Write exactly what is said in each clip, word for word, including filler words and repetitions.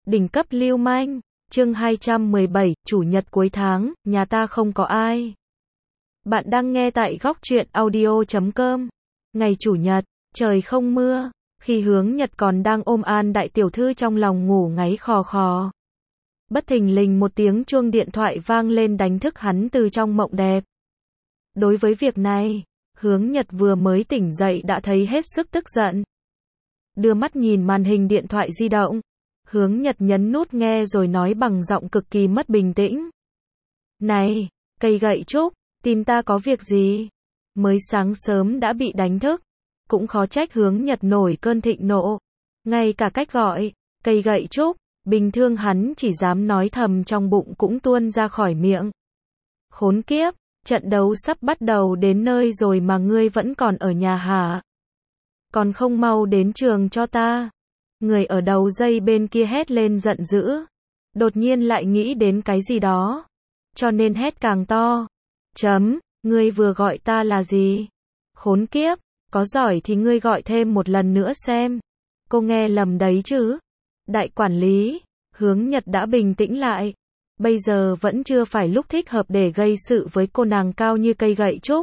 Đỉnh cấp lưu manh, chương hai trăm mười bảy, chủ nhật cuối tháng, nhà ta không có ai. Bạn đang nghe tại góc truyện audio chấm com. Ngày chủ nhật, trời không mưa, khi Hướng Nhật còn đang ôm An đại tiểu thư trong lòng ngủ ngáy khò khò. Bất thình lình một tiếng chuông điện thoại vang lên đánh thức hắn từ trong mộng đẹp. Đối với việc này, Hướng Nhật vừa mới tỉnh dậy đã thấy hết sức tức giận. Đưa mắt nhìn màn hình điện thoại di động, Hướng Nhật nhấn nút nghe rồi nói bằng giọng cực kỳ mất bình tĩnh. Này, cây gậy trúc, tìm ta có việc gì? Mới sáng sớm đã bị đánh thức. Cũng khó trách Hướng Nhật nổi cơn thịnh nộ. Ngay cả cách gọi, cây gậy trúc, bình thường hắn chỉ dám nói thầm trong bụng cũng tuôn ra khỏi miệng. Khốn kiếp, trận đấu sắp bắt đầu đến nơi rồi mà ngươi vẫn còn ở nhà hả? Còn không mau đến trường cho ta. Người ở đầu dây bên kia hét lên giận dữ. Đột nhiên lại nghĩ đến cái gì đó. Cho nên hét càng to. Chấm, ngươi vừa gọi ta là gì? Khốn kiếp, có giỏi thì ngươi gọi thêm một lần nữa xem. Cô nghe lầm đấy chứ? Đại quản lý, Hướng Nhật đã bình tĩnh lại. Bây giờ vẫn chưa phải lúc thích hợp để gây sự với cô nàng cao như cây gậy trúc.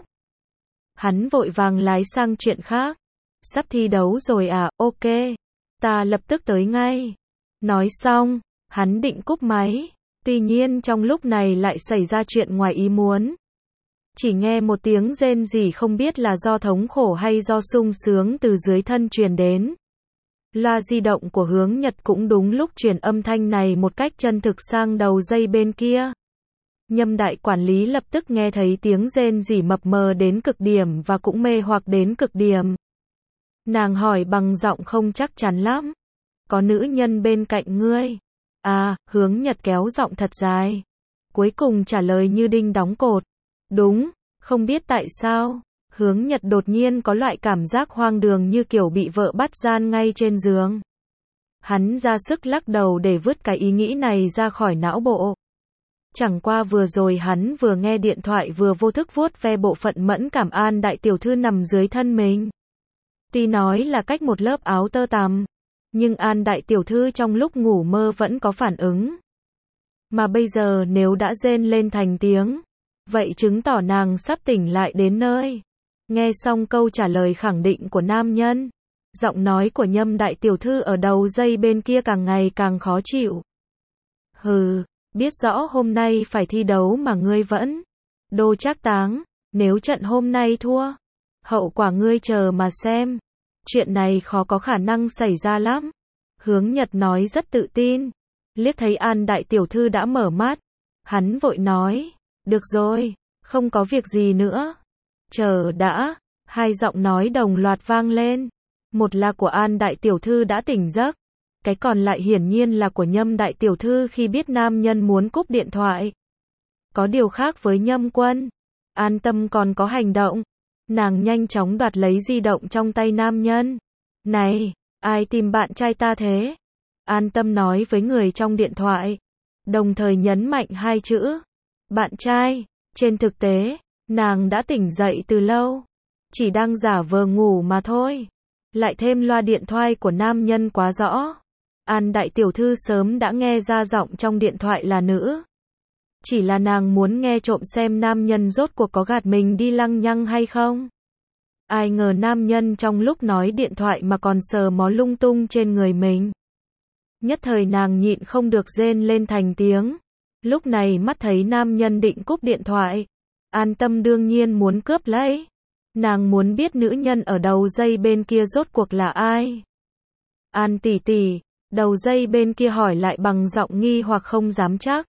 Hắn vội vàng lái sang chuyện khác. Sắp thi đấu rồi à, ok. Ta lập tức tới ngay. Nói xong, hắn định cúp máy. Tuy nhiên trong lúc này lại xảy ra chuyện ngoài ý muốn. Chỉ nghe một tiếng rên rỉ không biết là do thống khổ hay do sung sướng từ dưới thân truyền đến. Loa di động của Hướng Nhật cũng đúng lúc truyền âm thanh này một cách chân thực sang đầu dây bên kia. Nhâm đại quản lý lập tức nghe thấy tiếng rên rỉ mập mờ đến cực điểm và cũng mê hoặc đến cực điểm. Nàng hỏi bằng giọng không chắc chắn lắm. Có nữ nhân bên cạnh ngươi? À, Hướng Nhật kéo giọng thật dài. Cuối cùng trả lời như đinh đóng cột. Đúng, không biết tại sao. Hướng Nhật đột nhiên có loại cảm giác hoang đường như kiểu bị vợ bắt gian ngay trên giường. Hắn ra sức lắc đầu để vứt cái ý nghĩ này ra khỏi não bộ. Chẳng qua vừa rồi hắn vừa nghe điện thoại vừa vô thức vuốt ve bộ phận mẫn cảm An đại tiểu thư nằm dưới thân mình. Tuy nói là cách một lớp áo tơ tằm, nhưng An đại tiểu thư trong lúc ngủ mơ vẫn có phản ứng. Mà bây giờ nếu đã rên lên thành tiếng, vậy chứng tỏ nàng sắp tỉnh lại đến nơi. Nghe xong câu trả lời khẳng định của nam nhân, giọng nói của Nhâm đại tiểu thư ở đầu dây bên kia càng ngày càng khó chịu. Hừ, biết rõ hôm nay phải thi đấu mà ngươi vẫn đô trác táng, nếu trận hôm nay thua, hậu quả ngươi chờ mà xem. Chuyện này khó có khả năng xảy ra lắm. Hướng Nhật nói rất tự tin. Liếc thấy An đại tiểu thư đã mở mắt, hắn vội nói, được rồi, không có việc gì nữa. Chờ đã, hai giọng nói đồng loạt vang lên. Một là của An đại tiểu thư đã tỉnh giấc, cái còn lại hiển nhiên là của Nhâm đại tiểu thư khi biết nam nhân muốn cúp điện thoại. Có điều khác với Nhâm Quân, An Tâm còn có hành động. Nàng nhanh chóng đoạt lấy di động trong tay nam nhân. Này, ai tìm bạn trai ta thế? An Tâm nói với người trong điện thoại, đồng thời nhấn mạnh hai chữ, bạn trai. Trên thực tế, nàng đã tỉnh dậy từ lâu, chỉ đang giả vờ ngủ mà thôi. Lại thêm loa điện thoại của nam nhân quá rõ. An đại tiểu thư sớm đã nghe ra giọng trong điện thoại là nữ. Chỉ là nàng muốn nghe trộm xem nam nhân rốt cuộc có gạt mình đi lăng nhăng hay không. Ai ngờ nam nhân trong lúc nói điện thoại mà còn sờ mó lung tung trên người mình. Nhất thời nàng nhịn không được rên lên thành tiếng. Lúc này mắt thấy nam nhân định cúp điện thoại. An Tâm đương nhiên muốn cướp lấy. Nàng muốn biết nữ nhân ở đầu dây bên kia rốt cuộc là ai. An tỷ tỷ, đầu dây bên kia hỏi lại bằng giọng nghi hoặc không dám chắc.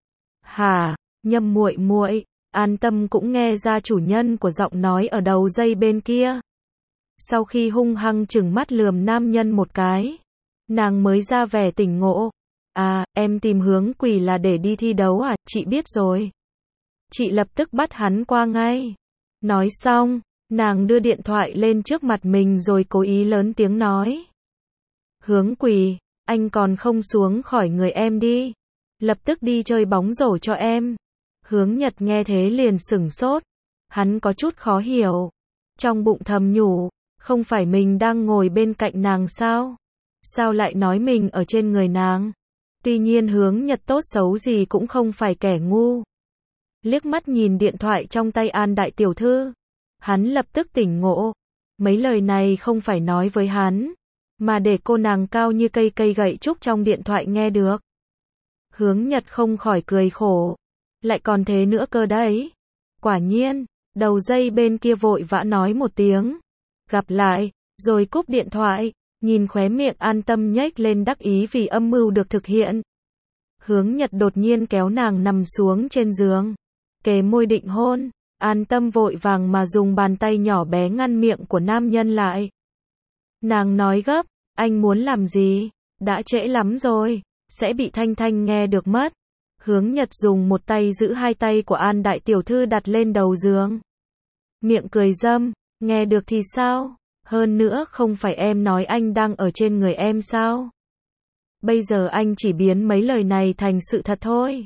Hả, Nhâm muội muội? An Tâm cũng nghe ra chủ nhân của giọng nói ở đầu dây bên kia. Sau khi hung hăng trừng mắt lườm nam nhân một cái, nàng mới ra vẻ tỉnh ngộ. À, em tìm Hướng Quỳ là để đi thi đấu à, chị biết rồi. Chị lập tức bắt hắn qua ngay. Nói xong, nàng đưa điện thoại lên trước mặt mình rồi cố ý lớn tiếng nói. Hướng Quỳ, anh còn không xuống khỏi người em đi. Lập tức đi chơi bóng rổ cho em. Hướng Nhật nghe thế liền sửng sốt. Hắn có chút khó hiểu. Trong bụng thầm nhủ, không phải mình đang ngồi bên cạnh nàng sao? Sao lại nói mình ở trên người nàng? Tuy nhiên Hướng Nhật tốt xấu gì cũng không phải kẻ ngu. Liếc mắt nhìn điện thoại trong tay An đại tiểu thư, hắn lập tức tỉnh ngộ. Mấy lời này không phải nói với hắn, mà để cô nàng cao như cây cây gậy trúc trong điện thoại nghe được. Hướng Nhật không khỏi cười khổ. Lại còn thế nữa cơ đấy. Quả nhiên, đầu dây bên kia vội vã nói một tiếng. Gặp lại, rồi cúp điện thoại, nhìn khóe miệng An Tâm nhếch lên đắc ý vì âm mưu được thực hiện. Hướng Nhật đột nhiên kéo nàng nằm xuống trên giường, kề môi định hôn. An Tâm vội vàng mà dùng bàn tay nhỏ bé ngăn miệng của nam nhân lại. Nàng nói gấp, anh muốn làm gì? Đã trễ lắm rồi, sẽ bị Thanh Thanh nghe được mất. Hướng Nhật dùng một tay giữ hai tay của An đại tiểu thư đặt lên đầu giường. Miệng cười dâm, nghe được thì sao? Hơn nữa không phải em nói anh đang ở trên người em sao? Bây giờ anh chỉ biến mấy lời này thành sự thật thôi.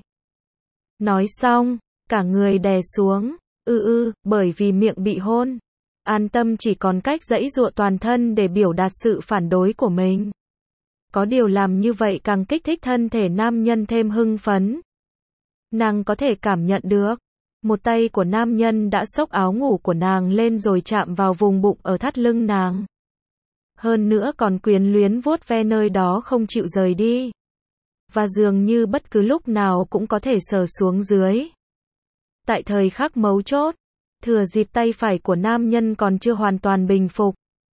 Nói xong, cả người đè xuống. Ư ư, bởi vì miệng bị hôn. An Tâm chỉ còn cách giãy giụa toàn thân để biểu đạt sự phản đối của mình. Có điều làm như vậy càng kích thích thân thể nam nhân thêm hưng phấn. Nàng có thể cảm nhận được. Một tay của nam nhân đã xốc áo ngủ của nàng lên rồi chạm vào vùng bụng ở thắt lưng nàng. Hơn nữa còn quyến luyến vuốt ve nơi đó không chịu rời đi. Và dường như bất cứ lúc nào cũng có thể sờ xuống dưới. Tại thời khắc mấu chốt, thừa dịp tay phải của nam nhân còn chưa hoàn toàn bình phục,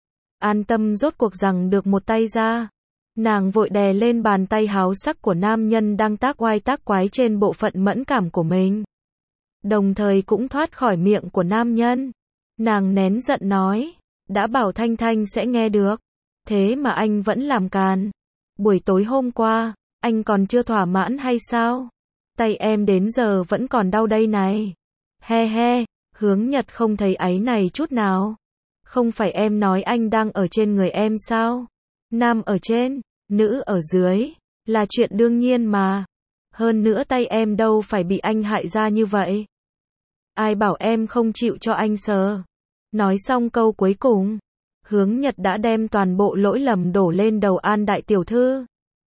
An Tâm rốt cuộc giằng được một tay ra. Nàng vội đè lên bàn tay háo sắc của nam nhân đang tác oai tác quái trên bộ phận mẫn cảm của mình. Đồng thời cũng thoát khỏi miệng của nam nhân. Nàng nén giận nói, đã bảo Thanh Thanh sẽ nghe được. Thế mà anh vẫn làm càn. Buổi tối hôm qua, anh còn chưa thỏa mãn hay sao? Tay em đến giờ vẫn còn đau đây này. He he, Hướng Nhật không thấy áy này chút nào. Không phải em nói anh đang ở trên người em sao? Nam ở trên, nữ ở dưới, là chuyện đương nhiên mà. Hơn nữa tay em đâu phải bị anh hại ra như vậy. Ai bảo em không chịu cho anh sờ. Nói xong câu cuối cùng, Hướng Nhật đã đem toàn bộ lỗi lầm đổ lên đầu An đại tiểu thư.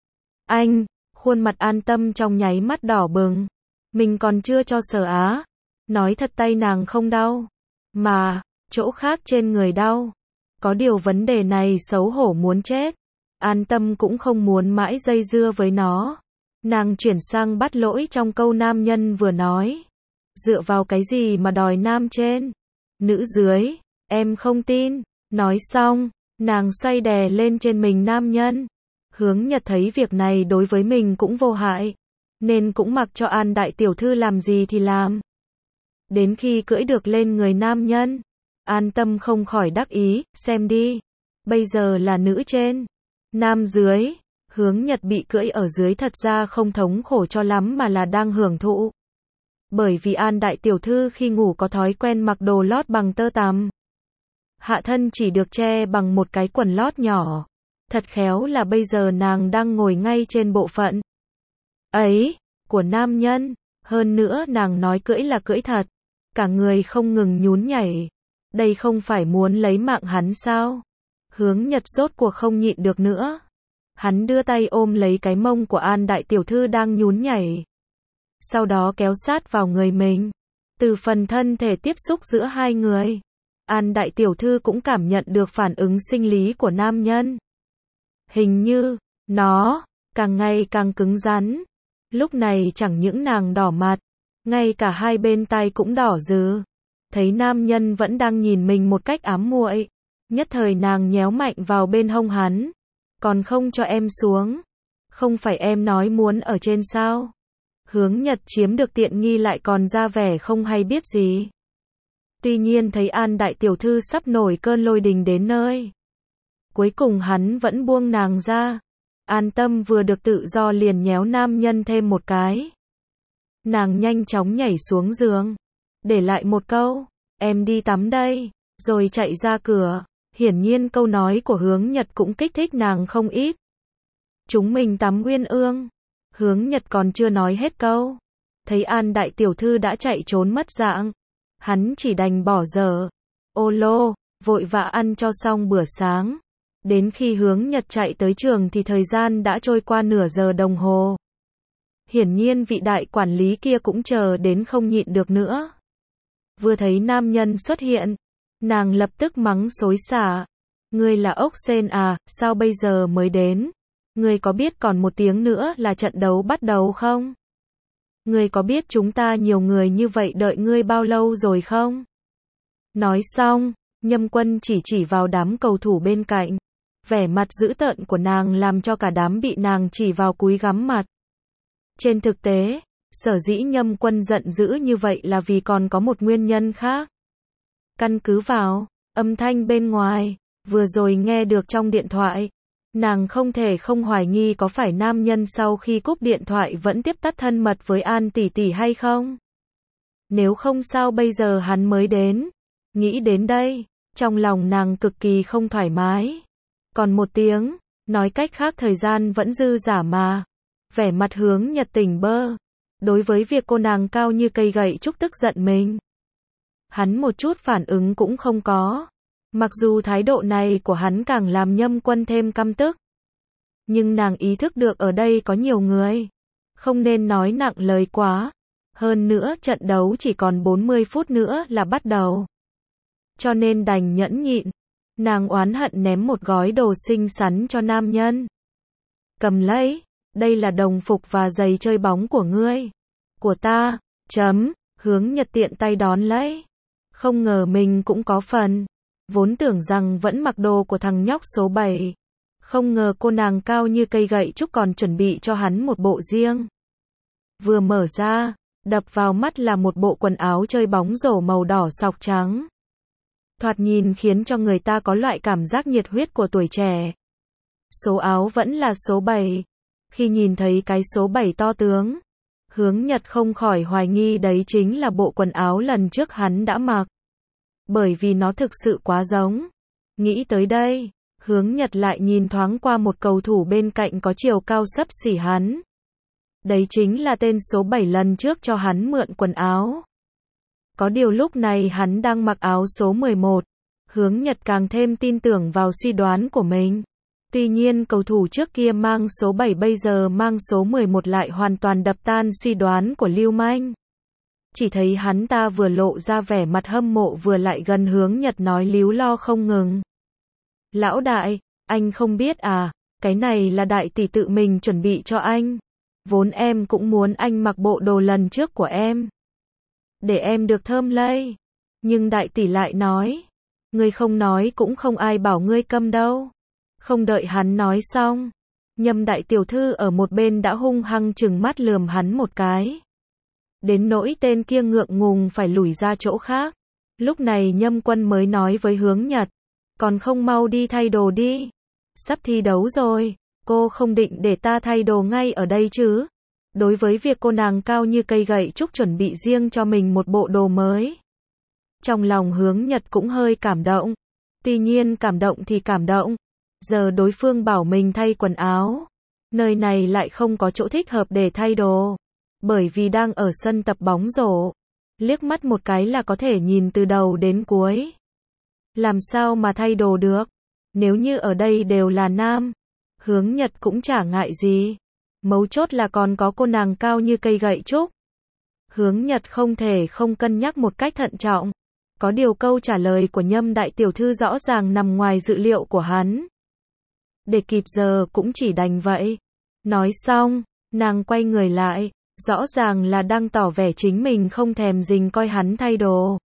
Anh, khuôn mặt An Tâm trong nháy mắt đỏ bừng. Mình còn chưa cho sờ á. Nói thật tay nàng không đau. Mà, chỗ khác trên người đau. Có điều vấn đề này xấu hổ muốn chết. An Tâm cũng không muốn mãi dây dưa với nó. Nàng chuyển sang bắt lỗi trong câu nam nhân vừa nói. Dựa vào cái gì mà đòi nam trên, nữ dưới, em không tin. Nói xong, nàng xoay đè lên trên mình nam nhân. Hướng Nhật thấy việc này đối với mình cũng vô hại, nên cũng mặc cho An đại tiểu thư làm gì thì làm. Đến khi cưỡi được lên người nam nhân, An Tâm không khỏi đắc ý, xem đi. Bây giờ là nữ trên, nam dưới. Hướng Nhật bị cưỡi ở dưới thật ra không thống khổ cho lắm mà là đang hưởng thụ. Bởi vì An đại tiểu thư khi ngủ có thói quen mặc đồ lót bằng tơ tằm. Hạ thân chỉ được che bằng một cái quần lót nhỏ. Thật khéo là bây giờ nàng đang ngồi ngay trên bộ phận ấy của nam nhân. Hơn nữa nàng nói cưỡi là cưỡi thật. Cả người không ngừng nhún nhảy. Đây không phải muốn lấy mạng hắn sao? Hướng Nhật rốt cuộc không nhịn được nữa. Hắn đưa tay ôm lấy cái mông của An đại tiểu thư đang nhún nhảy. Sau đó kéo sát vào người mình. Từ phần thân thể tiếp xúc giữa hai người, An đại tiểu thư cũng cảm nhận được phản ứng sinh lý của nam nhân. Hình như, nó, càng ngày càng cứng rắn. Lúc này chẳng những nàng đỏ mặt, ngay cả hai bên tai cũng đỏ rừ. Thấy nam nhân vẫn đang nhìn mình một cách ám muội, nhất thời nàng nhéo mạnh vào bên hông hắn. Còn không cho em xuống. Không phải em nói muốn ở trên sao? Hướng Nhật chiếm được tiện nghi lại còn ra vẻ không hay biết gì. Tuy nhiên thấy An đại tiểu thư sắp nổi cơn lôi đình đến nơi, cuối cùng hắn vẫn buông nàng ra. An Tâm vừa được tự do liền nhéo nam nhân thêm một cái. Nàng nhanh chóng nhảy xuống giường, để lại một câu, em đi tắm đây, rồi chạy ra cửa. Hiển nhiên câu nói của Hướng Nhật cũng kích thích nàng không ít. Chúng mình tắm Uyên Ương. Hướng Nhật còn chưa nói hết câu, thấy An đại tiểu thư đã chạy trốn mất dạng. Hắn chỉ đành bỏ dở. Ô lô, vội vã ăn cho xong bữa sáng. Đến khi Hướng Nhật chạy tới trường thì thời gian đã trôi qua nửa giờ đồng hồ. Hiển nhiên vị đại quản lý kia cũng chờ đến không nhịn được nữa. Vừa thấy nam nhân xuất hiện, nàng lập tức mắng xối xả. Ngươi là ốc sên à, sao bây giờ mới đến? Ngươi có biết còn một tiếng nữa là trận đấu bắt đầu không? Ngươi có biết chúng ta nhiều người như vậy đợi ngươi bao lâu rồi không? Nói xong, Nhâm Quân chỉ chỉ vào đám cầu thủ bên cạnh. Vẻ mặt dữ tợn của nàng làm cho cả đám bị nàng chỉ vào cúi gắm mặt. Trên thực tế, sở dĩ Nhâm Quân giận dữ như vậy là vì còn có một nguyên nhân khác. Căn cứ vào âm thanh bên ngoài, vừa rồi nghe được trong điện thoại, nàng không thể không hoài nghi có phải nam nhân sau khi cúp điện thoại vẫn tiếp tắt thân mật với An tỷ tỷ hay không. Nếu không sao bây giờ hắn mới đến. Nghĩ đến đây, trong lòng nàng cực kỳ không thoải mái. Còn một tiếng, nói cách khác thời gian vẫn dư dả mà. Vẻ mặt Hướng Nhật tỉnh bơ. Đối với việc cô nàng cao như cây gậy trúc tức giận mình, hắn một chút phản ứng cũng không có. Mặc dù thái độ này của hắn càng làm Nhâm Quân thêm căm tức. Nhưng nàng ý thức được ở đây có nhiều người. Không nên nói nặng lời quá. Hơn nữa trận đấu chỉ còn bốn mươi phút nữa là bắt đầu. Cho nên đành nhẫn nhịn. Nàng oán hận ném một gói đồ xinh xắn cho nam nhân. Cầm lấy, đây là đồng phục và giày chơi bóng của ngươi. Của ta, chấm, Hướng Nhật tiện tay đón lấy. Không ngờ mình cũng có phần. Vốn tưởng rằng vẫn mặc đồ của thằng nhóc số bảy. Không ngờ cô nàng cao như cây gậy trúc còn chuẩn bị cho hắn một bộ riêng. Vừa mở ra, đập vào mắt là một bộ quần áo chơi bóng rổ màu đỏ sọc trắng. Thoạt nhìn khiến cho người ta có loại cảm giác nhiệt huyết của tuổi trẻ. Số áo vẫn là số bảy. Khi nhìn thấy cái số bảy to tướng, Hướng Nhật không khỏi hoài nghi đấy chính là bộ quần áo lần trước hắn đã mặc. Bởi vì nó thực sự quá giống. Nghĩ tới đây, Hướng Nhật lại nhìn thoáng qua một cầu thủ bên cạnh có chiều cao xấp xỉ hắn. Đấy chính là tên số bảy lần trước cho hắn mượn quần áo. Có điều lúc này hắn đang mặc áo số mười một. Hướng Nhật càng thêm tin tưởng vào suy đoán của mình. Tuy nhiên cầu thủ trước kia mang số bảy bây giờ mang số mười một lại hoàn toàn đập tan suy đoán của Lưu Manh. Chỉ thấy hắn ta vừa lộ ra vẻ mặt hâm mộ vừa lại gần Hướng Nhật nói líu lo không ngừng. Lão đại, anh không biết à, cái này là đại tỷ tự mình chuẩn bị cho anh. Vốn em cũng muốn anh mặc bộ đồ lần trước của em. Để em được thơm lây. Nhưng đại tỷ lại nói. Ngươi không nói cũng không ai bảo ngươi câm đâu. Không đợi hắn nói xong. Nhâm đại tiểu thư ở một bên đã hung hăng trừng mắt lườm hắn một cái. Đến nỗi tên kia ngượng ngùng phải lùi ra chỗ khác. Lúc này Nhâm Quân mới nói với Hướng Nhật. Còn không mau đi thay đồ đi. Sắp thi đấu rồi. Cô không định để ta thay đồ ngay ở đây chứ? Đối với việc cô nàng cao như cây gậy trúc chuẩn bị riêng cho mình một bộ đồ mới. Trong lòng Hướng Nhật cũng hơi cảm động. Tuy nhiên cảm động thì cảm động. Giờ đối phương bảo mình thay quần áo. Nơi này lại không có chỗ thích hợp để thay đồ. Bởi vì đang ở sân tập bóng rổ. Liếc mắt một cái là có thể nhìn từ đầu đến cuối. Làm sao mà thay đồ được? Nếu như ở đây đều là nam, Hướng Nhật cũng chả ngại gì. Mấu chốt là còn có cô nàng cao như cây gậy trúc. Hướng Nhật không thể không cân nhắc một cách thận trọng. Có điều câu trả lời của Nhâm đại tiểu thư rõ ràng nằm ngoài dự liệu của hắn. Để kịp giờ cũng chỉ đành vậy. Nói xong, nàng quay người lại, rõ ràng là đang tỏ vẻ chính mình không thèm dình coi hắn thay đồ.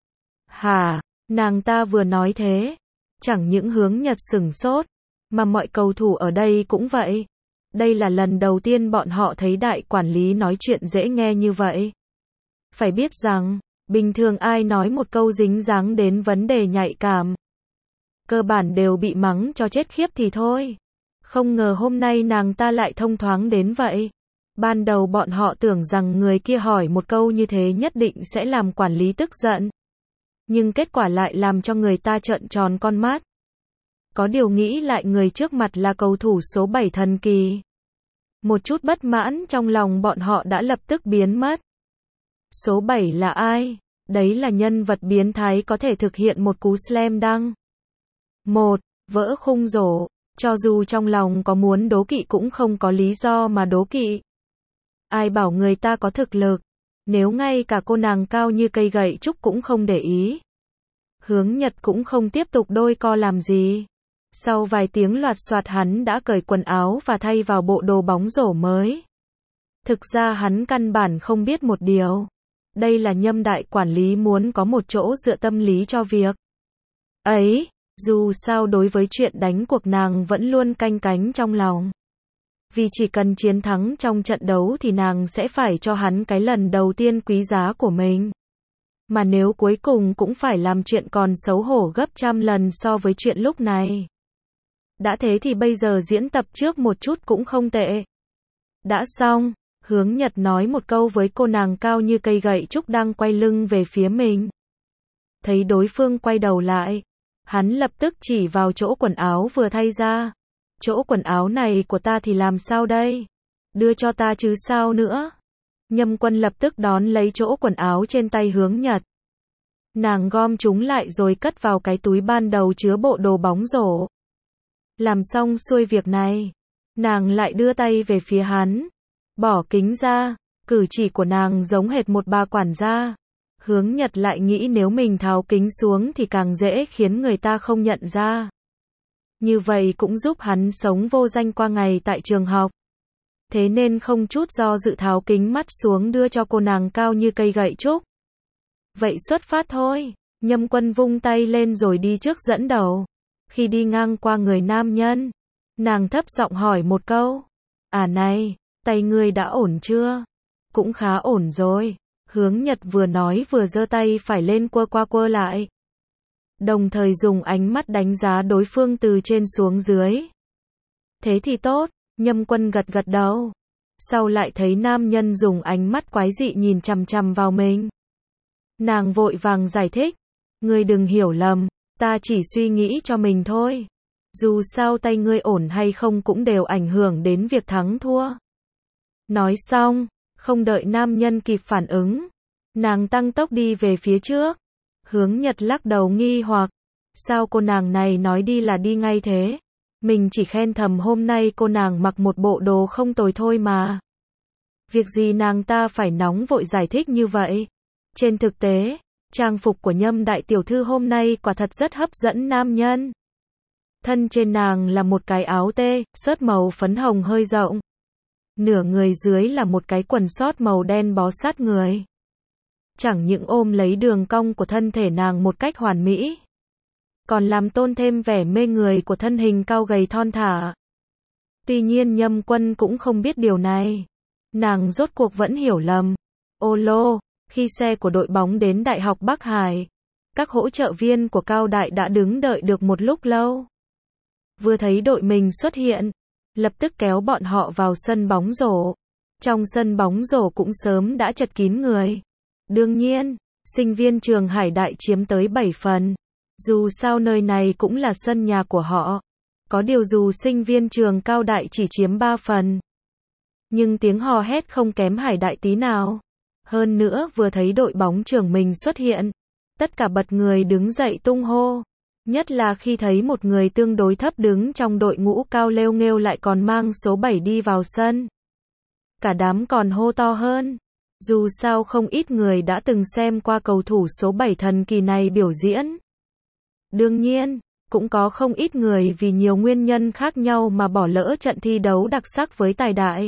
Hả, nàng ta vừa nói thế, chẳng những Hướng Nhật sửng sốt, mà mọi cầu thủ ở đây cũng vậy. Đây là lần đầu tiên bọn họ thấy đại quản lý nói chuyện dễ nghe như vậy. Phải biết rằng, bình thường ai nói một câu dính dáng đến vấn đề nhạy cảm, cơ bản đều bị mắng cho chết khiếp thì thôi. Không ngờ hôm nay nàng ta lại thông thoáng đến vậy. Ban đầu bọn họ tưởng rằng người kia hỏi một câu như thế nhất định sẽ làm quản lý tức giận. Nhưng kết quả lại làm cho người ta trợn tròn con mắt. Có điều nghĩ lại người trước mặt là cầu thủ số bảy thần kỳ. Một chút bất mãn trong lòng bọn họ đã lập tức biến mất. Số bảy là ai? Đấy là nhân vật biến thái có thể thực hiện một cú slam dunk. Một, vỡ khung rổ. Cho dù trong lòng có muốn đố kỵ cũng không có lý do mà đố kỵ. Ai bảo người ta có thực lực, nếu ngay cả cô nàng cao như cây gậy trúc cũng không để ý. Hướng Nhật cũng không tiếp tục đôi co làm gì. Sau vài tiếng loạt soạt hắn đã cởi quần áo và thay vào bộ đồ bóng rổ mới. Thực ra hắn căn bản không biết một điều. Đây là Nhâm đại quản lý muốn có một chỗ dựa tâm lý cho việc ấy, dù sao đối với chuyện đánh cuộc nàng vẫn luôn canh cánh trong lòng. Vì chỉ cần chiến thắng trong trận đấu thì nàng sẽ phải cho hắn cái lần đầu tiên quý giá của mình. Mà nếu cuối cùng cũng phải làm chuyện còn xấu hổ gấp trăm lần so với chuyện lúc này. Đã thế thì bây giờ diễn tập trước một chút cũng không tệ. Đã xong, Hướng Nhật nói một câu với cô nàng cao như cây gậy trúc đang quay lưng về phía mình. Thấy đối phương quay đầu lại, hắn lập tức chỉ vào chỗ quần áo vừa thay ra. Chỗ quần áo này của ta thì làm sao đây? Đưa cho ta chứ sao nữa? Nhâm Quân lập tức đón lấy chỗ quần áo trên tay Hướng Nhật. Nàng gom chúng lại rồi cất vào cái túi ban đầu chứa bộ đồ bóng rổ. Làm xong xuôi việc này, nàng lại đưa tay về phía hắn. Bỏ kính ra, cử chỉ của nàng giống hệt một bà quản gia. Hướng Nhật lại nghĩ nếu mình tháo kính xuống thì càng dễ khiến người ta không nhận ra. Như vậy cũng giúp hắn sống vô danh qua ngày tại trường học. Thế nên không chút do dự tháo kính mắt xuống đưa cho cô nàng cao như cây gậy trúc. Vậy xuất phát thôi. Nhâm Quân vung tay lên rồi đi trước dẫn đầu. Khi đi ngang qua người nam nhân, nàng thấp giọng hỏi một câu. À này, tay ngươi đã ổn chưa? Cũng khá ổn rồi. Hướng Nhật vừa nói vừa giơ tay phải lên quơ qua quơ lại. Đồng thời dùng ánh mắt đánh giá đối phương từ trên xuống dưới. Thế thì tốt, Nhâm Quân gật gật đầu. Sau lại thấy nam nhân dùng ánh mắt quái dị nhìn chằm chằm vào mình. Nàng vội vàng giải thích. Ngươi đừng hiểu lầm, ta chỉ suy nghĩ cho mình thôi. Dù sao tay ngươi ổn hay không cũng đều ảnh hưởng đến việc thắng thua. Nói xong, không đợi nam nhân kịp phản ứng, nàng tăng tốc đi về phía trước. Hướng Nhật lắc đầu nghi hoặc, sao cô nàng này nói đi là đi ngay thế? Mình chỉ khen thầm hôm nay cô nàng mặc một bộ đồ không tồi thôi mà. Việc gì nàng ta phải nóng vội giải thích như vậy? Trên thực tế, trang phục của Nhâm đại tiểu thư hôm nay quả thật rất hấp dẫn nam nhân. Thân trên nàng là một cái áo tê, sớt màu phấn hồng hơi rộng. Nửa người dưới là một cái quần sót màu đen bó sát người. Chẳng những ôm lấy đường cong của thân thể nàng một cách hoàn mỹ, còn làm tôn thêm vẻ mê người của thân hình cao gầy thon thả. Tuy nhiên Nhâm Quân cũng không biết điều này. Nàng rốt cuộc vẫn hiểu lầm. Ô lô, khi xe của đội bóng đến Đại học Bắc Hải, các hỗ trợ viên của Cao Đại đã đứng đợi được một lúc lâu. Vừa thấy đội mình xuất hiện, lập tức kéo bọn họ vào sân bóng rổ. Trong sân bóng rổ cũng sớm đã chật kín người. Đương nhiên, sinh viên trường Hải Đại chiếm tới bảy phần. Dù sao nơi này cũng là sân nhà của họ. Có điều dù sinh viên trường Cao Đại chỉ chiếm ba phần. Nhưng tiếng hò hét không kém Hải Đại tí nào. Hơn nữa vừa thấy đội bóng trường mình xuất hiện, tất cả bật người đứng dậy tung hô. Nhất là khi thấy một người tương đối thấp đứng trong đội ngũ cao lêu nghêu lại còn mang số bảy đi vào sân. Cả đám còn hô to hơn. Dù sao không ít người đã từng xem qua cầu thủ số bảy thần kỳ này biểu diễn. Đương nhiên, cũng có không ít người vì nhiều nguyên nhân khác nhau mà bỏ lỡ trận thi đấu đặc sắc với Tài Đại.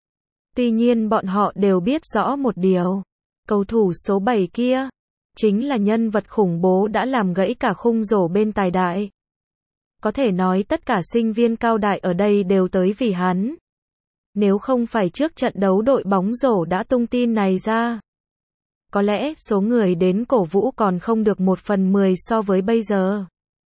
Tuy nhiên bọn họ đều biết rõ một điều. Cầu thủ số bảy kia chính là nhân vật khủng bố đã làm gãy cả khung rổ bên Tài Đại. Có thể nói tất cả sinh viên Cao Đại ở đây đều tới vì hắn. Nếu không phải trước trận đấu đội bóng rổ đã tung tin này ra, có lẽ số người đến cổ vũ còn không được một phần mười so với bây giờ.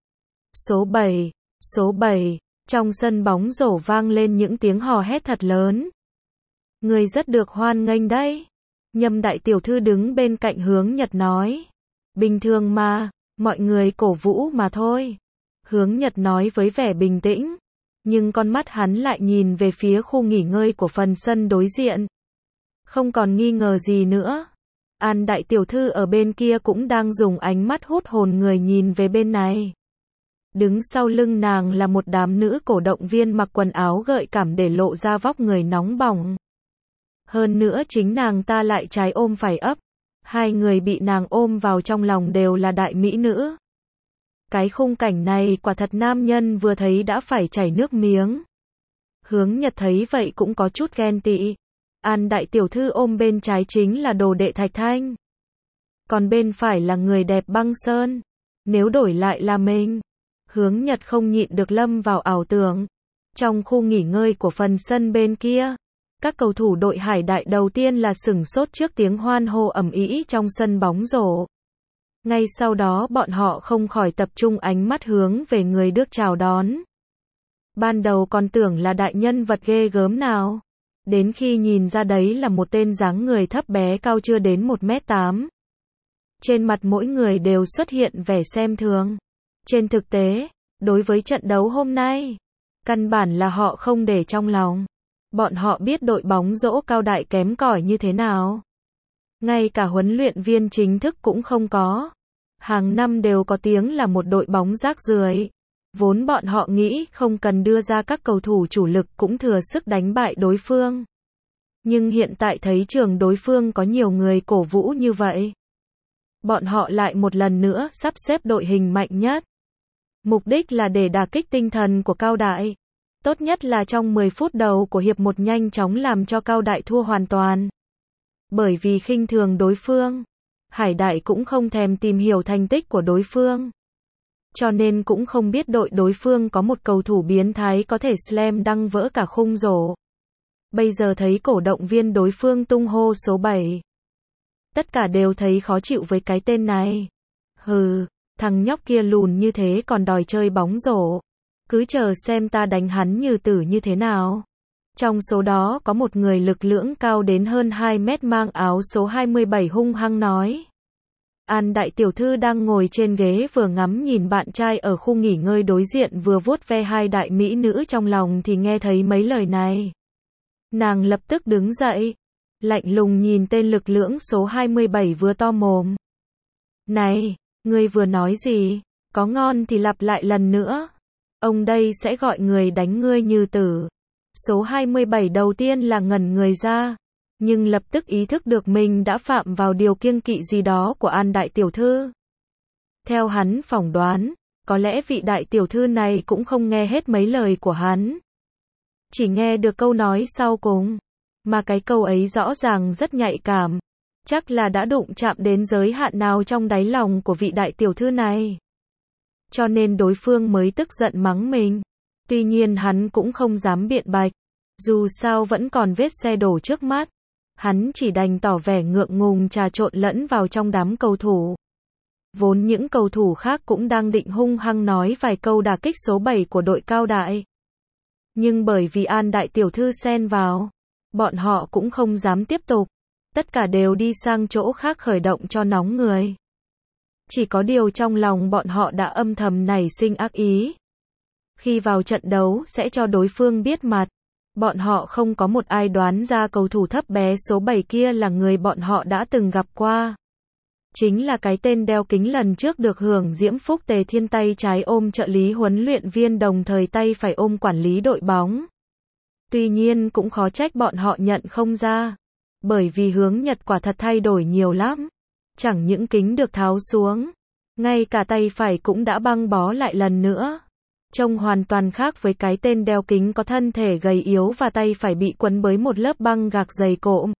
Số bảy, số bảy, trong sân bóng rổ vang lên những tiếng hò hét thật lớn. Người rất được hoan nghênh đấy. Nhâm đại tiểu thư đứng bên cạnh Hướng Nhật nói. Bình thường mà, mọi người cổ vũ mà thôi. Hướng Nhật nói với vẻ bình tĩnh. Nhưng con mắt hắn lại nhìn về phía khu nghỉ ngơi của phần sân đối diện. Không còn nghi ngờ gì nữa. An đại tiểu thư ở bên kia cũng đang dùng ánh mắt hút hồn người nhìn về bên này. Đứng sau lưng nàng là một đám nữ cổ động viên mặc quần áo gợi cảm để lộ ra vóc người nóng bỏng. Hơn nữa chính nàng ta lại trái ôm phải ấp. Hai người bị nàng ôm vào trong lòng đều là đại mỹ nữ. Cái khung cảnh này quả thật nam nhân vừa thấy đã phải chảy nước miếng. Hướng Nhật thấy vậy cũng có chút ghen tị. An đại tiểu thư ôm bên trái chính là đồ đệ Thạch Thanh. Còn bên phải là người đẹp Băng Sơn. Nếu đổi lại là mình. Hướng Nhật không nhịn được lâm vào ảo tưởng. Trong khu nghỉ ngơi của phần sân bên kia, các cầu thủ đội Hải Đại đầu tiên là sửng sốt trước tiếng hoan hô ầm ĩ trong sân bóng rổ. Ngay sau đó bọn họ không khỏi tập trung ánh mắt hướng về người được chào đón. Ban đầu còn tưởng là đại nhân vật ghê gớm nào. Đến khi nhìn ra đấy là một tên dáng người thấp bé cao chưa đến một mét tám. Trên mặt mỗi người đều xuất hiện vẻ xem thường. Trên thực tế, đối với trận đấu hôm nay, căn bản là họ không để trong lòng. Bọn họ biết đội bóng rổ Cao Đại kém cỏi như thế nào. Ngay cả huấn luyện viên chính thức cũng không có. Hàng năm đều có tiếng là một đội bóng rác rưởi. Vốn bọn họ nghĩ không cần đưa ra các cầu thủ chủ lực cũng thừa sức đánh bại đối phương. Nhưng hiện tại thấy trường đối phương có nhiều người cổ vũ như vậy. Bọn họ lại một lần nữa sắp xếp đội hình mạnh nhất. Mục đích là để đả kích tinh thần của Cao Đại. Tốt nhất là trong mười phút đầu của hiệp một nhanh chóng làm cho Cao Đại thua hoàn toàn. Bởi vì khinh thường đối phương, Hải Đại cũng không thèm tìm hiểu thành tích của đối phương. Cho nên cũng không biết đội đối phương có một cầu thủ biến thái có thể slam dunk vỡ cả khung rổ. Bây giờ thấy cổ động viên đối phương tung hô số bảy. Tất cả đều thấy khó chịu với cái tên này. Hừ, thằng nhóc kia lùn như thế còn đòi chơi bóng rổ. Cứ chờ xem ta đánh hắn như tử như thế nào. Trong số đó có một người lực lưỡng cao đến hơn hai mét mang áo số hai mươi bảy hung hăng nói. An đại tiểu thư đang ngồi trên ghế vừa ngắm nhìn bạn trai ở khu nghỉ ngơi đối diện vừa vuốt ve hai đại mỹ nữ trong lòng thì nghe thấy mấy lời này. Nàng lập tức đứng dậy, lạnh lùng nhìn tên lực lưỡng số hai mươi bảy vừa to mồm. Này, ngươi vừa nói gì? Có ngon thì lặp lại lần nữa. Ông đây sẽ gọi người đánh ngươi như tử. Số hai mươi bảy đầu tiên là ngẩn người ra, nhưng lập tức ý thức được mình đã phạm vào điều kiêng kỵ gì đó của An đại tiểu thư. Theo hắn phỏng đoán, có lẽ vị đại tiểu thư này cũng không nghe hết mấy lời của hắn. Chỉ nghe được câu nói sau cùng, mà cái câu ấy rõ ràng rất nhạy cảm. Chắc là đã đụng chạm đến giới hạn nào trong đáy lòng của vị đại tiểu thư này. Cho nên đối phương mới tức giận mắng mình. Tuy nhiên hắn cũng không dám biện bạch. Dù sao vẫn còn vết xe đổ trước mắt. Hắn chỉ đành tỏ vẻ ngượng ngùng trà trộn lẫn vào trong đám cầu thủ. Vốn những cầu thủ khác cũng đang định hung hăng nói vài câu đả kích số bảy của đội Cao Đại. Nhưng bởi vì An đại tiểu thư xen vào, bọn họ cũng không dám tiếp tục. Tất cả đều đi sang chỗ khác khởi động cho nóng người. Chỉ có điều trong lòng bọn họ đã âm thầm nảy sinh ác ý. Khi vào trận đấu sẽ cho đối phương biết mặt. Bọn họ không có một ai đoán ra cầu thủ thấp bé số bảy kia là người bọn họ đã từng gặp qua. Chính là cái tên đeo kính lần trước được hưởng diễm phúc Tề Thiên tay trái ôm trợ lý huấn luyện viên đồng thời tay phải ôm quản lý đội bóng. Tuy nhiên cũng khó trách bọn họ nhận không ra. Bởi vì Hướng Nhật quả thật thay đổi nhiều lắm. Chẳng những kính được tháo xuống, ngay cả tay phải cũng đã băng bó lại lần nữa. Trông hoàn toàn khác với cái tên đeo kính có thân thể gầy yếu và tay phải bị quấn bởi một lớp băng gạc dày cộm.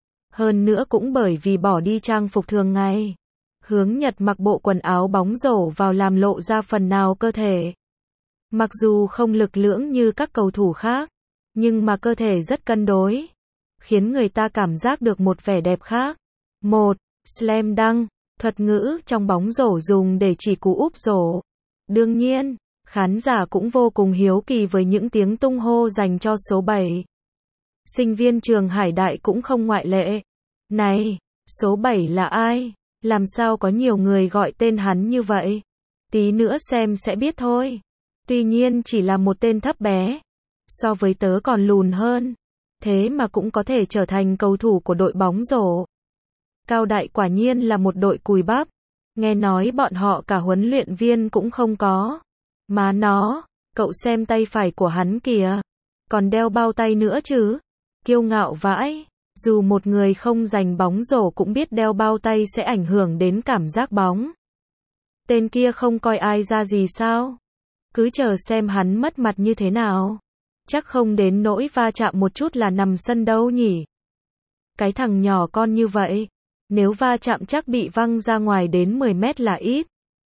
Hơn nữa cũng bởi vì bỏ đi trang phục thường ngày. Hướng Nhật mặc bộ quần áo bóng rổ vào làm lộ ra phần nào cơ thể. Mặc dù không lực lưỡng như các cầu thủ khác, nhưng mà cơ thể rất cân đối. Khiến người ta cảm giác được một vẻ đẹp khác. một. Slam dunk, thuật ngữ trong bóng rổ dùng để chỉ cú úp rổ. Đương nhiên, khán giả cũng vô cùng hiếu kỳ với những tiếng tung hô dành cho số bảy. Sinh viên trường Hải Đại cũng không ngoại lệ. Này, số bảy là ai? Làm sao có nhiều người gọi tên hắn như vậy? Tí nữa xem sẽ biết thôi. Tuy nhiên chỉ là một tên thấp bé. So với tớ còn lùn hơn. Thế mà cũng có thể trở thành cầu thủ của đội bóng rổ. Cao Đại quả nhiên là một đội cùi bắp. Nghe nói bọn họ cả huấn luyện viên cũng không có. Má nó, cậu xem tay phải của hắn kìa. Còn đeo bao tay nữa chứ. Kiêu ngạo vãi. Dù một người không giành bóng rổ cũng biết đeo bao tay sẽ ảnh hưởng đến cảm giác bóng. Tên kia không coi ai ra gì sao? Cứ chờ xem hắn mất mặt như thế nào. Chắc không đến nỗi va chạm một chút là nằm sân đâu nhỉ? Cái thằng nhỏ con như vậy, nếu va chạm chắc bị văng ra ngoài đến mười mét là ít.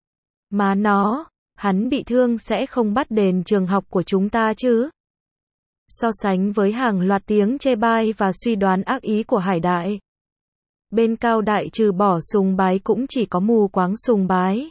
Má nó, hắn bị thương sẽ không bắt đền trường học của chúng ta chứ? So sánh với hàng loạt tiếng chê bai và suy đoán ác ý của Hải Đại, bên Cao Đại trừ bỏ sùng bái cũng chỉ có mù quáng sùng bái.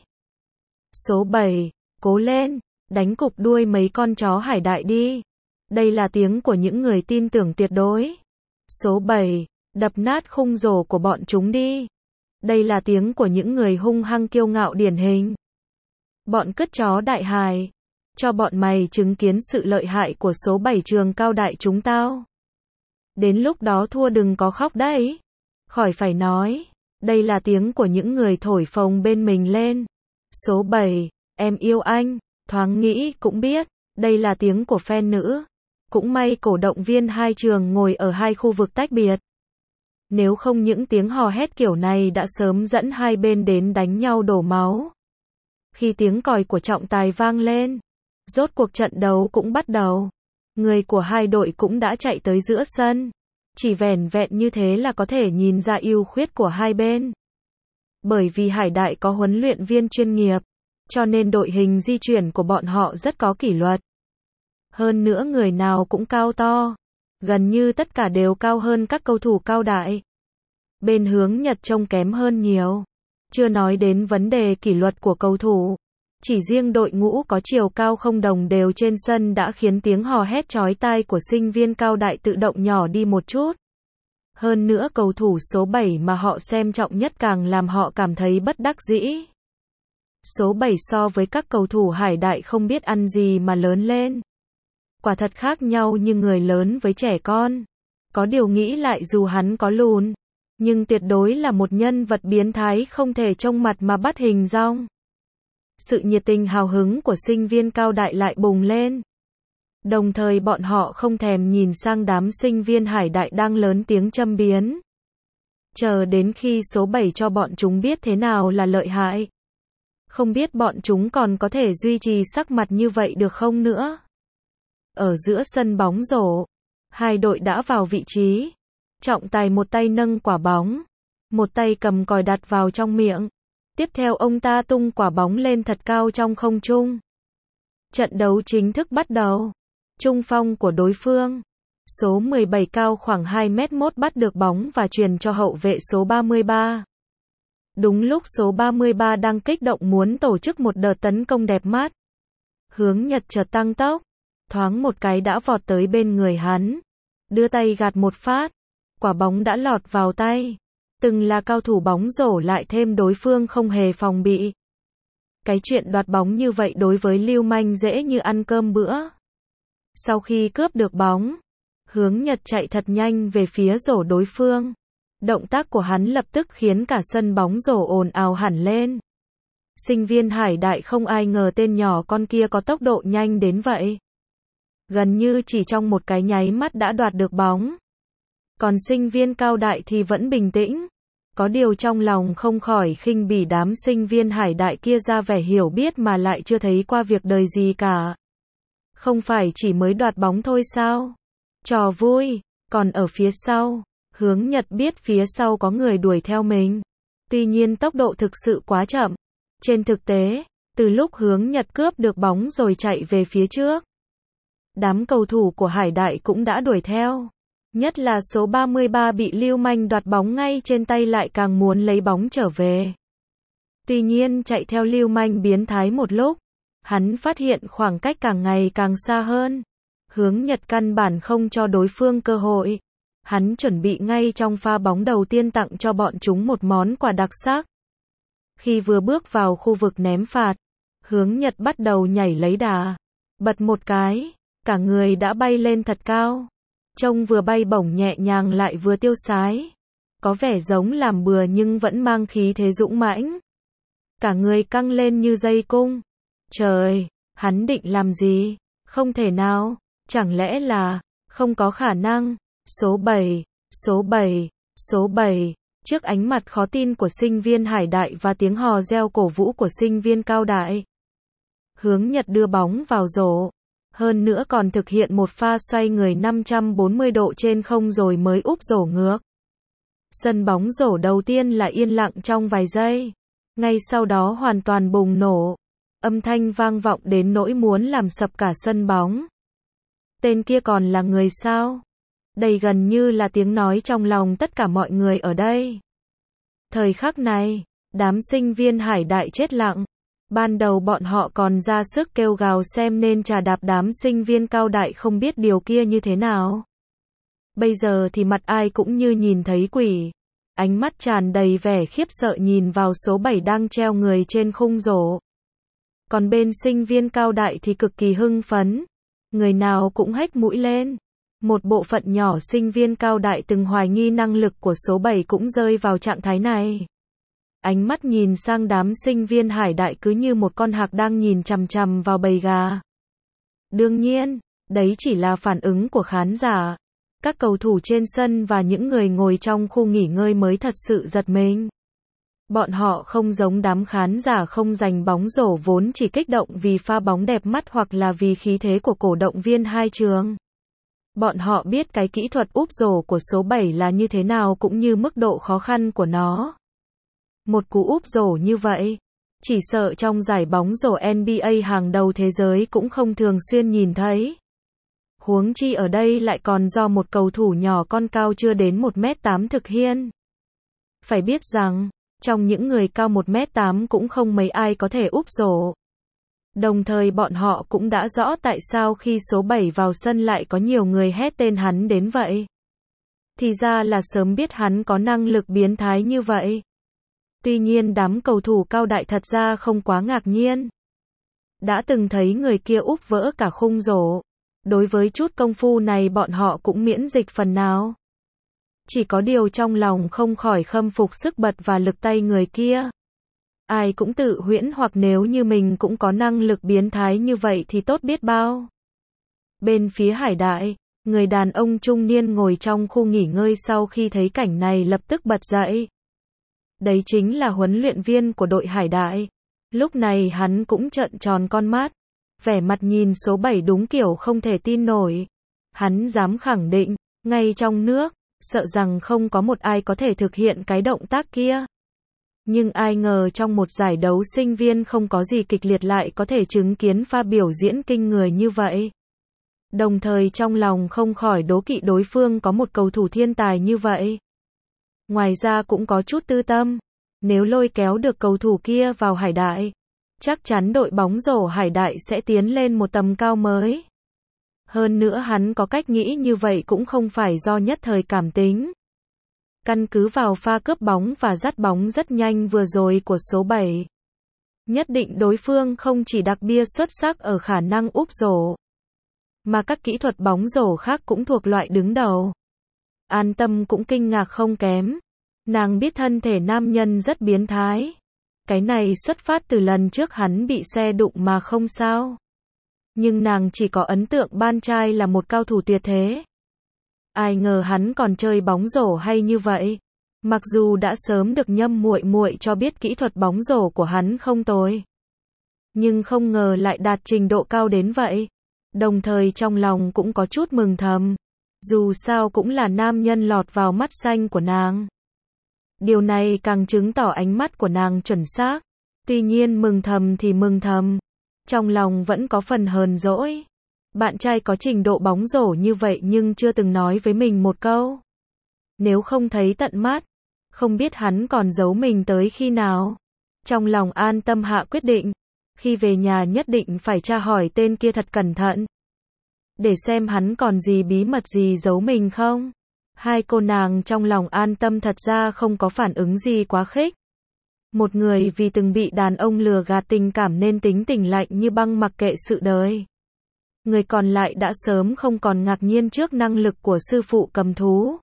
Số bảy, cố lên, đánh cục đuôi mấy con chó Hải Đại đi. Đây là tiếng của những người tin tưởng tuyệt đối. Số bảy, đập nát khung rổ của bọn chúng đi. Đây là tiếng của những người hung hăng kiêu ngạo điển hình. Bọn cứt chó Đại Hải, cho bọn mày chứng kiến sự lợi hại của số bảy trường Cao Đại chúng tao. Đến lúc đó thua đừng có khóc đấy. Khỏi phải nói, đây là tiếng của những người thổi phồng bên mình lên. Số bảy, em yêu anh, thoáng nghĩ cũng biết, đây là tiếng của fan nữ. Cũng may cổ động viên hai trường ngồi ở hai khu vực tách biệt. Nếu không những tiếng hò hét kiểu này đã sớm dẫn hai bên đến đánh nhau đổ máu. Khi tiếng còi của trọng tài vang lên, rốt cuộc trận đấu cũng bắt đầu. Người của hai đội cũng đã chạy tới giữa sân. Chỉ vẻn vẹn như thế là có thể nhìn ra ưu khuyết của hai bên. Bởi vì Hải Đại có huấn luyện viên chuyên nghiệp, cho nên đội hình di chuyển của bọn họ rất có kỷ luật. Hơn nữa người nào cũng cao to, gần như tất cả đều cao hơn các cầu thủ Cao Đại. Bên Hướng Nhật trông kém hơn nhiều. Chưa nói đến vấn đề kỷ luật của cầu thủ. Chỉ riêng đội ngũ có chiều cao không đồng đều trên sân đã khiến tiếng hò hét chói tai của sinh viên Cao Đại tự động nhỏ đi một chút. Hơn nữa cầu thủ số bảy mà họ xem trọng nhất càng làm họ cảm thấy bất đắc dĩ. Số bảy so với các cầu thủ Hải Đại không biết ăn gì mà lớn lên. Quả thật khác nhau như người lớn với trẻ con. Có điều nghĩ lại dù hắn có lùn, nhưng tuyệt đối là một nhân vật biến thái không thể trông mặt mà bắt hình dong. Sự nhiệt tình hào hứng của sinh viên Cao Đại lại bùng lên. Đồng thời bọn họ không thèm nhìn sang đám sinh viên Hải Đại đang lớn tiếng châm biếm. Chờ đến khi số bảy cho bọn chúng biết thế nào là lợi hại. Không biết bọn chúng còn có thể duy trì sắc mặt như vậy được không nữa. Ở giữa sân bóng rổ, hai đội đã vào vị trí. Trọng tài một tay nâng quả bóng, một tay cầm còi đặt vào trong miệng. Tiếp theo ông ta tung quả bóng lên thật cao trong không trung. Trận đấu chính thức bắt đầu. Trung phong của đối phương, số mười bảy cao khoảng hai mét mốt bắt được bóng và truyền cho hậu vệ số ba mươi ba. Đúng lúc số ba mươi ba đang kích động muốn tổ chức một đợt tấn công đẹp mắt. Hướng Nhật chợt tăng tốc, thoáng một cái đã vọt tới bên người hắn. Đưa tay gạt một phát, quả bóng đã lọt vào tay. Từng là cao thủ bóng rổ lại thêm đối phương không hề phòng bị. Cái chuyện đoạt bóng như vậy đối với lưu manh dễ như ăn cơm bữa. Sau khi cướp được bóng, Hướng Nhật chạy thật nhanh về phía rổ đối phương. Động tác của hắn lập tức khiến cả sân bóng rổ ồn ào hẳn lên. Sinh viên Hải Đại không ai ngờ tên nhỏ con kia có tốc độ nhanh đến vậy. Gần như chỉ trong một cái nháy mắt đã đoạt được bóng. Còn sinh viên Cao Đại thì vẫn bình tĩnh. Có điều trong lòng không khỏi khinh bỉ đám sinh viên Hải Đại kia ra vẻ hiểu biết mà lại chưa thấy qua việc đời gì cả. Không phải chỉ mới đoạt bóng thôi sao? Trò vui. Còn ở phía sau, Hướng Nhật biết phía sau có người đuổi theo mình. Tuy nhiên tốc độ thực sự quá chậm. Trên thực tế, từ lúc Hướng Nhật cướp được bóng rồi chạy về phía trước, đám cầu thủ của Hải Đại cũng đã đuổi theo. Nhất là số ba mươi ba bị lưu manh đoạt bóng ngay trên tay lại càng muốn lấy bóng trở về. Tuy nhiên chạy theo lưu manh biến thái một lúc, hắn phát hiện khoảng cách càng ngày càng xa hơn. Hướng Nhật căn bản không cho đối phương cơ hội. Hắn chuẩn bị ngay trong pha bóng đầu tiên tặng cho bọn chúng một món quà đặc sắc. Khi vừa bước vào khu vực ném phạt, Hướng Nhật bắt đầu nhảy lấy đà. Bật một cái, cả người đã bay lên thật cao. Trông vừa bay bổng nhẹ nhàng lại vừa tiêu sái. Có vẻ giống làm bừa nhưng vẫn mang khí thế dũng mãnh. Cả người căng lên như dây cung. Trời, hắn định làm gì? Không thể nào, chẳng lẽ là, không có khả năng. Số bảy, Số bảy, số bảy, trước ánh mặt khó tin của sinh viên Hải Đại và tiếng hò reo cổ vũ của sinh viên Cao Đại. Hướng Nhật đưa bóng vào rổ. Hơn nữa còn thực hiện một pha xoay người năm trăm bốn mươi độ trên không rồi mới úp rổ ngược. Sân bóng rổ đầu tiên là yên lặng trong vài giây. Ngay sau đó hoàn toàn bùng nổ. Âm thanh vang vọng đến nỗi muốn làm sập cả sân bóng. Tên kia còn là người sao? Đây gần như là tiếng nói trong lòng tất cả mọi người ở đây. Thời khắc này, đám sinh viên Hải Đại chết lặng. Ban đầu bọn họ còn ra sức kêu gào xem nên trà đạp đám sinh viên Cao Đại không biết điều kia như thế nào. Bây giờ thì mặt ai cũng như nhìn thấy quỷ. Ánh mắt tràn đầy vẻ khiếp sợ nhìn vào số bảy đang treo người trên khung rổ. Còn bên sinh viên Cao Đại thì cực kỳ hưng phấn. Người nào cũng hếch mũi lên. Một bộ phận nhỏ sinh viên Cao Đại từng hoài nghi năng lực của số bảy cũng rơi vào trạng thái này. Ánh mắt nhìn sang đám sinh viên Hải Đại cứ như một con hạc đang nhìn chằm chằm vào bầy gà. Đương nhiên, đấy chỉ là phản ứng của khán giả. Các cầu thủ trên sân và những người ngồi trong khu nghỉ ngơi mới thật sự giật mình. Bọn họ không giống đám khán giả không giành bóng rổ vốn chỉ kích động vì pha bóng đẹp mắt hoặc là vì khí thế của cổ động viên hai trường. Bọn họ biết cái kỹ thuật úp rổ của số bảy là như thế nào cũng như mức độ khó khăn của nó. Một cú úp rổ như vậy, chỉ sợ trong giải bóng rổ N B A hàng đầu thế giới cũng không thường xuyên nhìn thấy. Huống chi ở đây lại còn do một cầu thủ nhỏ con cao chưa đến một mét tám thực hiện. Phải biết rằng, trong những người cao một mét tám cũng không mấy ai có thể úp rổ. Đồng thời bọn họ cũng đã rõ tại sao khi số bảy vào sân lại có nhiều người hét tên hắn đến vậy. Thì ra là sớm biết hắn có năng lực biến thái như vậy. Tuy nhiên đám cầu thủ Cao Đại thật ra không quá ngạc nhiên. Đã từng thấy người kia úp vỡ cả khung rổ. Đối với chút công phu này bọn họ cũng miễn dịch phần nào. Chỉ có điều trong lòng không khỏi khâm phục sức bật và lực tay người kia. Ai cũng tự huyễn hoặc nếu như mình cũng có năng lực biến thái như vậy thì tốt biết bao. Bên phía Hải Đại, người đàn ông trung niên ngồi trong khu nghỉ ngơi sau khi thấy cảnh này lập tức bật dậy. Đấy chính là huấn luyện viên của đội Hải Đại. Lúc này hắn cũng trợn tròn con mắt. Vẻ mặt nhìn số bảy đúng kiểu không thể tin nổi. Hắn dám khẳng định, ngay trong nước, sợ rằng không có một ai có thể thực hiện cái động tác kia. Nhưng ai ngờ trong một giải đấu sinh viên không có gì kịch liệt lại có thể chứng kiến pha biểu diễn kinh người như vậy. Đồng thời trong lòng không khỏi đố kỵ đối phương có một cầu thủ thiên tài như vậy. Ngoài ra cũng có chút tư tâm. Nếu lôi kéo được cầu thủ kia vào Hải Đại, chắc chắn đội bóng rổ Hải Đại sẽ tiến lên một tầm cao mới. Hơn nữa hắn có cách nghĩ như vậy cũng không phải do nhất thời cảm tính. Căn cứ vào pha cướp bóng và dắt bóng rất nhanh vừa rồi của số bảy. Nhất định đối phương không chỉ đặc biệt xuất sắc ở khả năng úp rổ, mà các kỹ thuật bóng rổ khác cũng thuộc loại đứng đầu. An Tâm cũng kinh ngạc không kém. Nàng biết thân thể nam nhân rất biến thái. Cái này xuất phát từ lần trước hắn bị xe đụng mà không sao. Nhưng nàng chỉ có ấn tượng ban trai là một cao thủ tuyệt thế. Ai ngờ hắn còn chơi bóng rổ hay như vậy. Mặc dù đã sớm được Nhâm muội muội cho biết kỹ thuật bóng rổ của hắn không tồi, nhưng không ngờ lại đạt trình độ cao đến vậy. Đồng thời trong lòng cũng có chút mừng thầm. Dù sao cũng là nam nhân lọt vào mắt xanh của nàng. Điều này càng chứng tỏ ánh mắt của nàng chuẩn xác. Tuy nhiên mừng thầm thì mừng thầm, trong lòng vẫn có phần hờn dỗi. Bạn trai có trình độ bóng rổ như vậy nhưng chưa từng nói với mình một câu. Nếu không thấy tận mắt, không biết hắn còn giấu mình tới khi nào. Trong lòng An Tâm hạ quyết định, khi về nhà nhất định phải tra hỏi tên kia thật cẩn thận, để xem hắn còn gì bí mật gì giấu mình không. Hai cô nàng trong lòng An Tâm thật ra không có phản ứng gì quá khích. Một người vì từng bị đàn ông lừa gạt tình cảm nên tính tình lạnh như băng mặc kệ sự đời. Người còn lại đã sớm không còn ngạc nhiên trước năng lực của sư phụ cầm thú.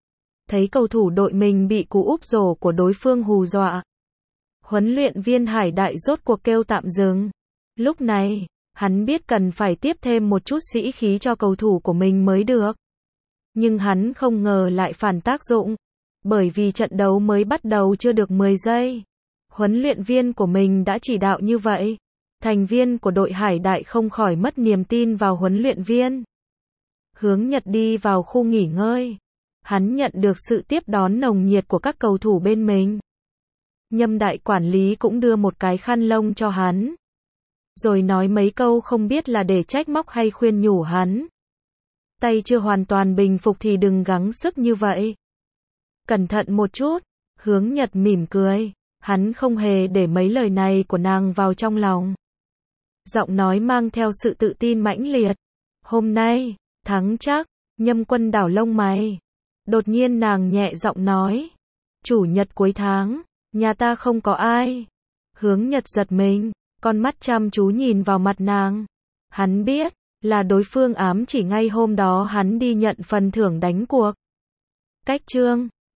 Thấy cầu thủ đội mình bị cú úp rổ của đối phương hù dọa, huấn luyện viên Hải Đại rốt cuộc kêu tạm dừng. Lúc này, hắn biết cần phải tiếp thêm một chút sĩ khí cho cầu thủ của mình mới được. Nhưng hắn không ngờ lại phản tác dụng. Bởi vì trận đấu mới bắt đầu chưa được mười giây. Huấn luyện viên của mình đã chỉ đạo như vậy. Thành viên của đội Hải Đại không khỏi mất niềm tin vào huấn luyện viên. Hướng Nhật đi vào khu nghỉ ngơi. Hắn nhận được sự tiếp đón nồng nhiệt của các cầu thủ bên mình. Nhâm đại quản lý cũng đưa một cái khăn lông cho hắn. Rồi nói mấy câu không biết là để trách móc hay khuyên nhủ hắn. Tay chưa hoàn toàn bình phục thì đừng gắng sức như vậy. Cẩn thận một chút. Hướng Nhật mỉm cười. Hắn không hề để mấy lời này của nàng vào trong lòng. Giọng nói mang theo sự tự tin mãnh liệt. Hôm nay, thắng chắc. Nhâm Quân đảo lông mày. Đột nhiên nàng nhẹ giọng nói. Chủ nhật cuối tháng, nhà ta không có ai. Hướng Nhật giật mình, con mắt chăm chú nhìn vào mặt nàng. Hắn biết, là đối phương ám chỉ ngay hôm đó hắn đi nhận phần thưởng đánh cuộc. Cách chương